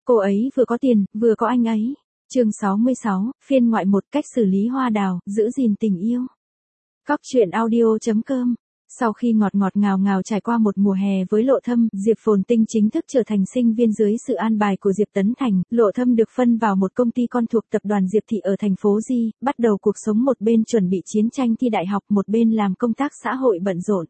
Cô ấy vừa có tiền, vừa có anh ấy. Chương 66, phiên ngoại 1, cách xử lý hoa đào, giữ gìn tình yêu. Góc truyện audio.com. Sau khi ngọt ngào ngào trải qua một mùa hè với Lộ Thâm, Diệp Phồn Tinh chính thức trở thành sinh viên dưới sự an bài của Diệp Tấn Thành. Lộ Thâm được phân vào một công ty con thuộc tập đoàn Diệp Thị ở thành phố Di, bắt đầu cuộc sống một bên chuẩn bị chiến tranh thi đại học, một bên làm công tác xã hội bận rộn.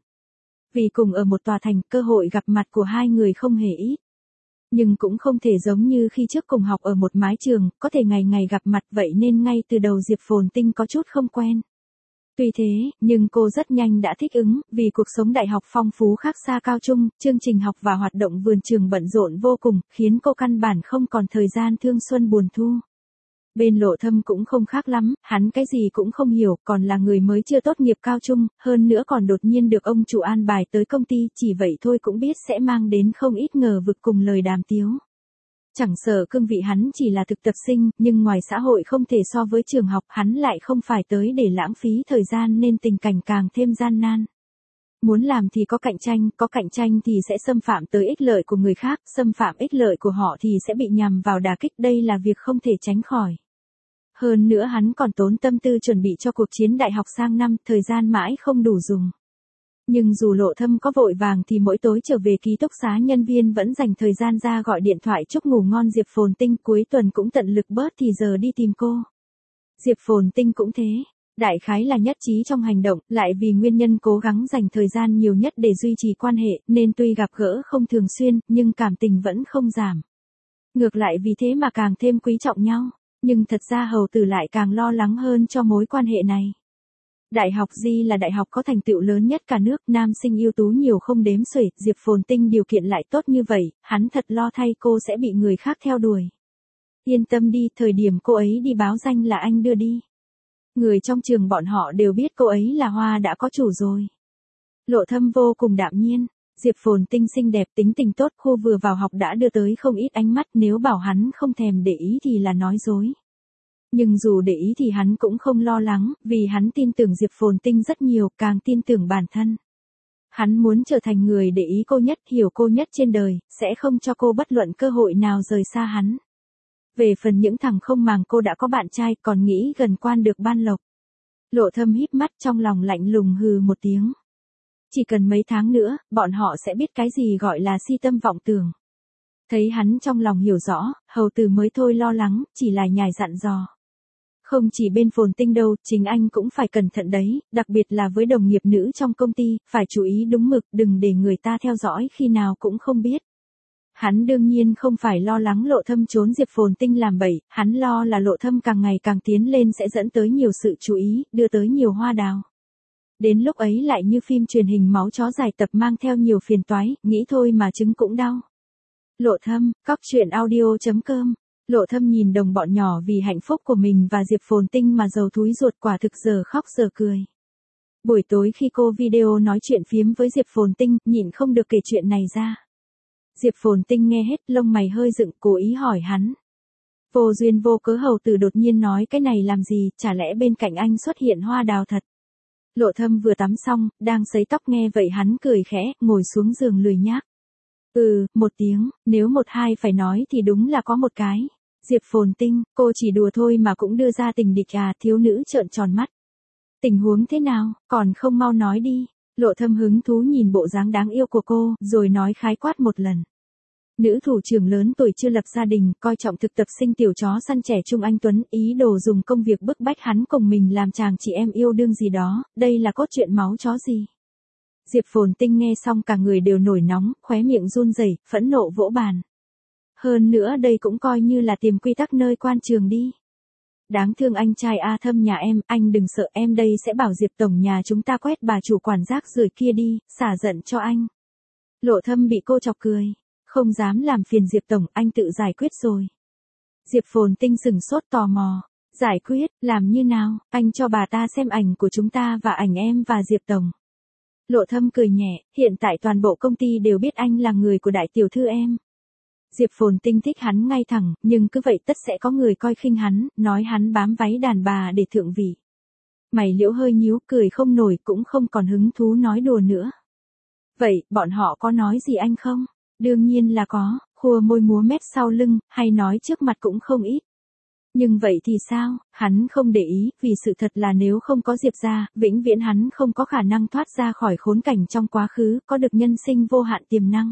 Vì cùng ở một tòa thành, cơ hội gặp mặt của hai người không hề ít. Nhưng cũng không thể giống như khi trước cùng học ở một mái trường, có thể ngày ngày gặp mặt, vậy nên ngay từ đầu Diệp Phồn Tinh có chút không quen. Tuy thế, nhưng cô rất nhanh đã thích ứng, vì cuộc sống đại học phong phú khác xa cao trung, chương trình học và hoạt động vườn trường bận rộn vô cùng, khiến cô căn bản không còn thời gian thương xuân buồn thu. Bên Lộ Thâm cũng không khác lắm, hắn cái gì cũng không hiểu, còn là người mới chưa tốt nghiệp cao trung, hơn nữa còn đột nhiên được ông chủ an bài tới công ty, chỉ vậy thôi cũng biết sẽ mang đến không ít ngờ vực cùng lời đàm tiếu. Chẳng sợ cương vị hắn chỉ là thực tập sinh, nhưng ngoài xã hội không thể so với trường học, hắn lại không phải tới để lãng phí thời gian nên tình cảnh càng thêm gian nan. Muốn làm thì có cạnh tranh thì sẽ xâm phạm tới ích lợi của người khác, xâm phạm ích lợi của họ thì sẽ bị nhằm vào đả kích, đây là việc không thể tránh khỏi. Hơn nữa hắn còn tốn tâm tư chuẩn bị cho cuộc chiến đại học sang năm, thời gian mãi không đủ dùng. Nhưng dù Lộ Thâm có vội vàng thì mỗi tối trở về ký túc xá nhân viên vẫn dành thời gian ra gọi điện thoại chúc ngủ ngon Diệp Phồn Tinh, cuối tuần cũng tận lực bớt thì giờ đi tìm cô. Diệp Phồn Tinh cũng thế, đại khái là nhất trí trong hành động, lại vì nguyên nhân cố gắng dành thời gian nhiều nhất để duy trì quan hệ, nên tuy gặp gỡ không thường xuyên, nhưng cảm tình vẫn không giảm. Ngược lại vì thế mà càng thêm quý trọng nhau, nhưng thật ra hầu tử lại càng lo lắng hơn cho mối quan hệ này. Đại học Di là đại học có thành tựu lớn nhất cả nước, nam sinh ưu tú nhiều không đếm xuể, Diệp Phồn Tinh điều kiện lại tốt như vậy, hắn thật lo thay cô sẽ bị người khác theo đuổi. Yên tâm đi, thời điểm cô ấy đi báo danh là anh đưa đi. Người trong trường bọn họ đều biết cô ấy là hoa đã có chủ rồi. Lộ Thâm vô cùng đạm nhiên, Diệp Phồn Tinh xinh đẹp, tính tình tốt, khu vừa vào học đã đưa tới không ít ánh mắt, nếu bảo hắn không thèm để ý thì là nói dối. Nhưng dù để ý thì hắn cũng không lo lắng, vì hắn tin tưởng Diệp Phồn Tinh rất nhiều, càng tin tưởng bản thân. Hắn muốn trở thành người để ý cô nhất, hiểu cô nhất trên đời, sẽ không cho cô bất luận cơ hội nào rời xa hắn. Về phần những thằng không màng cô đã có bạn trai, còn nghĩ gần quan được ban lộc. Lộ Thâm híp mắt, trong lòng lạnh lùng hừ một tiếng. Chỉ cần mấy tháng nữa, bọn họ sẽ biết cái gì gọi là si tâm vọng tưởng. Thấy hắn trong lòng hiểu rõ, hầu tử mới thôi lo lắng, chỉ là nhài dặn dò. Không chỉ bên Phồn Tinh đâu, chính anh cũng phải cẩn thận đấy, đặc biệt là với đồng nghiệp nữ trong công ty, phải chú ý đúng mực, đừng để người ta theo dõi khi nào cũng không biết. Hắn đương nhiên không phải lo lắng Lộ Thâm trốn Diệp Phồn Tinh làm bậy, hắn lo là Lộ Thâm càng ngày càng tiến lên sẽ dẫn tới nhiều sự chú ý, đưa tới nhiều hoa đào. Đến lúc ấy lại như phim truyền hình máu chó dài tập mang theo nhiều phiền toái, nghĩ thôi mà trứng cũng đau. Lộ Thâm, góc truyện audio.com. Lộ Thâm nhìn đồng bọn nhỏ vì hạnh phúc của mình và Diệp Phồn Tinh mà giàu thúi ruột, quả thực giờ khóc giờ cười. Buổi tối khi cô video nói chuyện phiếm với Diệp Phồn Tinh, nhịn không được kể chuyện này ra. Diệp Phồn Tinh nghe hết, lông mày hơi dựng, cố ý hỏi hắn. Vô duyên vô cớ hầu tử đột nhiên nói cái này làm gì, chả lẽ bên cạnh anh xuất hiện hoa đào thật. Lộ Thâm vừa tắm xong, đang sấy tóc, nghe vậy hắn cười khẽ, ngồi xuống giường lười nhác. Một tiếng, nếu một hai phải nói thì đúng là có một cái. Diệp Phồn Tinh, cô chỉ đùa thôi mà cũng đưa ra tình địch à, thiếu nữ trợn tròn mắt. Tình huống thế nào, còn không mau nói đi. Lộ Thâm hứng thú nhìn bộ dáng đáng yêu của cô, rồi nói khái quát một lần. Nữ thủ trưởng lớn tuổi chưa lập gia đình, coi trọng thực tập sinh tiểu chó săn trẻ Trung Anh Tuấn, ý đồ dùng công việc bức bách hắn cùng mình làm chàng chị em yêu đương gì đó, đây là cốt truyện máu chó gì. Diệp Phồn Tinh nghe xong cả người đều nổi nóng, khóe miệng run rẩy, phẫn nộ vỗ bàn. Hơn nữa đây cũng coi như là tìm quy tắc nơi quan trường đi. Đáng thương anh trai A Thâm nhà em, anh đừng sợ, em đây sẽ bảo Diệp tổng nhà chúng ta quét bà chủ quản rác rưởi kia đi, xả giận cho anh. Lộ Thâm bị cô chọc cười. Không dám làm phiền Diệp tổng, anh tự giải quyết rồi. Diệp Phồn Tinh sừng sốt tò mò. Giải quyết, làm như nào, anh cho bà ta xem ảnh của chúng ta và ảnh em và Diệp tổng. Lộ Thâm cười nhẹ, hiện tại toàn bộ công ty đều biết anh là người của đại tiểu thư em. Diệp Phồn Tinh thích hắn ngay thẳng, nhưng cứ vậy tất sẽ có người coi khinh hắn, nói hắn bám váy đàn bà để thượng vị. Mày liễu hơi nhíu, cười không nổi, cũng không còn hứng thú nói đùa nữa. Vậy, bọn họ có nói gì anh không? Đương nhiên là có, khua môi múa mép sau lưng, hay nói trước mặt cũng không ít. Nhưng vậy thì sao, hắn không để ý, vì sự thật là nếu không có Diệp gia, vĩnh viễn hắn không có khả năng thoát ra khỏi khốn cảnh trong quá khứ, có được nhân sinh vô hạn tiềm năng.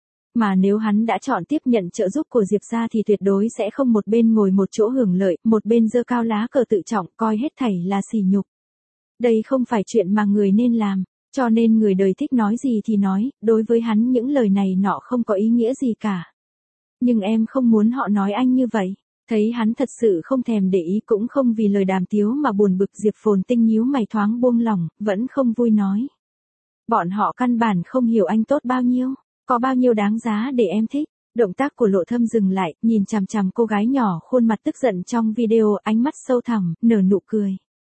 Mà nếu hắn đã chọn tiếp nhận trợ giúp của Diệp gia thì tuyệt đối sẽ không một bên ngồi một chỗ hưởng lợi, một bên giơ cao lá cờ tự trọng, coi hết thảy là sỉ nhục. Đây không phải chuyện mà người nên làm, cho nên người đời thích nói gì thì nói, đối với hắn những lời này nọ không có ý nghĩa gì cả. Nhưng em không muốn họ nói anh như vậy. Thấy hắn thật sự không thèm để ý cũng không vì lời đàm tiếu mà buồn bực, Diệp Phồn Tinh nhíu mày thoáng buông lỏng, vẫn không vui nói. Bọn họ căn bản không hiểu anh tốt bao nhiêu, có bao nhiêu đáng giá để em thích. Động tác của Lộ Thâm dừng lại, nhìn chằm chằm cô gái nhỏ khuôn mặt tức giận trong video, ánh mắt sâu thẳm, nở nụ cười.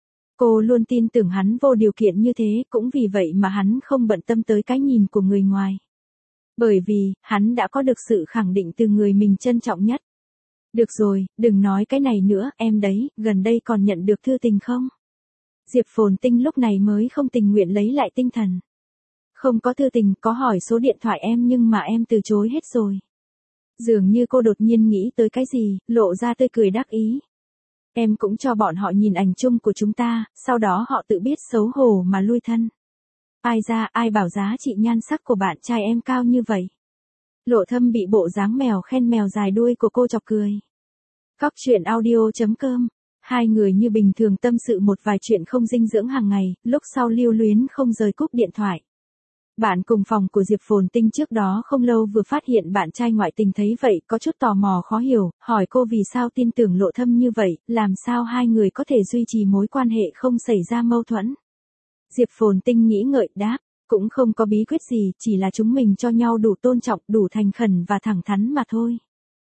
Cô luôn tin tưởng hắn vô điều kiện như thế, cũng vì vậy mà hắn không bận tâm tới cái nhìn của người ngoài. Bởi vì, hắn đã có được sự khẳng định từ người mình trân trọng nhất. Được rồi, đừng nói cái này nữa, em đấy, gần đây còn nhận được thư tình không? Diệp Phồn Tinh lúc này mới không tình nguyện lấy lại tinh thần. Không có thư tình, có hỏi số điện thoại em nhưng mà em từ chối hết rồi. Dường như cô đột nhiên nghĩ tới cái gì, lộ ra tươi cười đắc ý. Em cũng cho bọn họ nhìn ảnh chung của chúng ta, sau đó họ tự biết xấu hổ mà lui thân. Ai ra, ai bảo giá trị nhan sắc của bạn trai em cao như vậy? Lộ Thâm bị bộ dáng mèo khen mèo dài đuôi của cô chọc cười. Cóc truyện audio.com. Hai người như bình thường tâm sự một vài chuyện không dinh dưỡng hàng ngày, lúc sau lưu luyến không rời cúp điện thoại. Bạn cùng phòng của Diệp Phồn Tinh trước đó không lâu vừa phát hiện bạn trai ngoại tình, thấy vậy có chút tò mò khó hiểu, hỏi cô vì sao tin tưởng Lộ Thâm như vậy, làm sao hai người có thể duy trì mối quan hệ không xảy ra mâu thuẫn. Diệp Phồn Tinh nghĩ ngợi đáp, cũng không có bí quyết gì, chỉ là chúng mình cho nhau đủ tôn trọng, đủ thành khẩn và thẳng thắn mà thôi.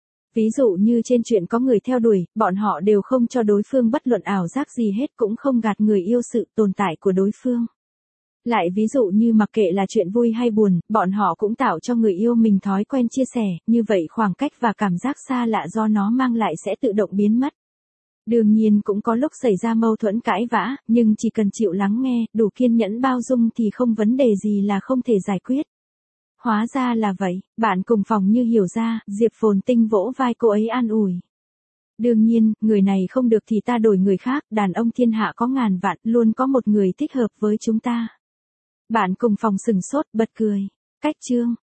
Ví dụ như trên chuyện có người theo đuổi, bọn họ đều không cho đối phương bất luận ảo giác gì hết, cũng không gạt người yêu sự tồn tại của đối phương. Lại ví dụ như mặc kệ là chuyện vui hay buồn, bọn họ cũng tạo cho người yêu mình thói quen chia sẻ, như vậy khoảng cách và cảm giác xa lạ do nó mang lại sẽ tự động biến mất. Đương nhiên cũng có lúc xảy ra mâu thuẫn cãi vã, nhưng chỉ cần chịu lắng nghe, đủ kiên nhẫn bao dung thì không vấn đề gì là không thể giải quyết. Hóa ra là vậy, bạn cùng phòng như hiểu ra, Diệp Phồn Tinh vỗ vai cô ấy an ủi. Đương nhiên, người này không được thì ta đổi người khác, đàn ông thiên hạ có ngàn vạn, luôn có một người thích hợp với chúng ta. Bạn cùng phòng sừng sốt bật cười. Cách chương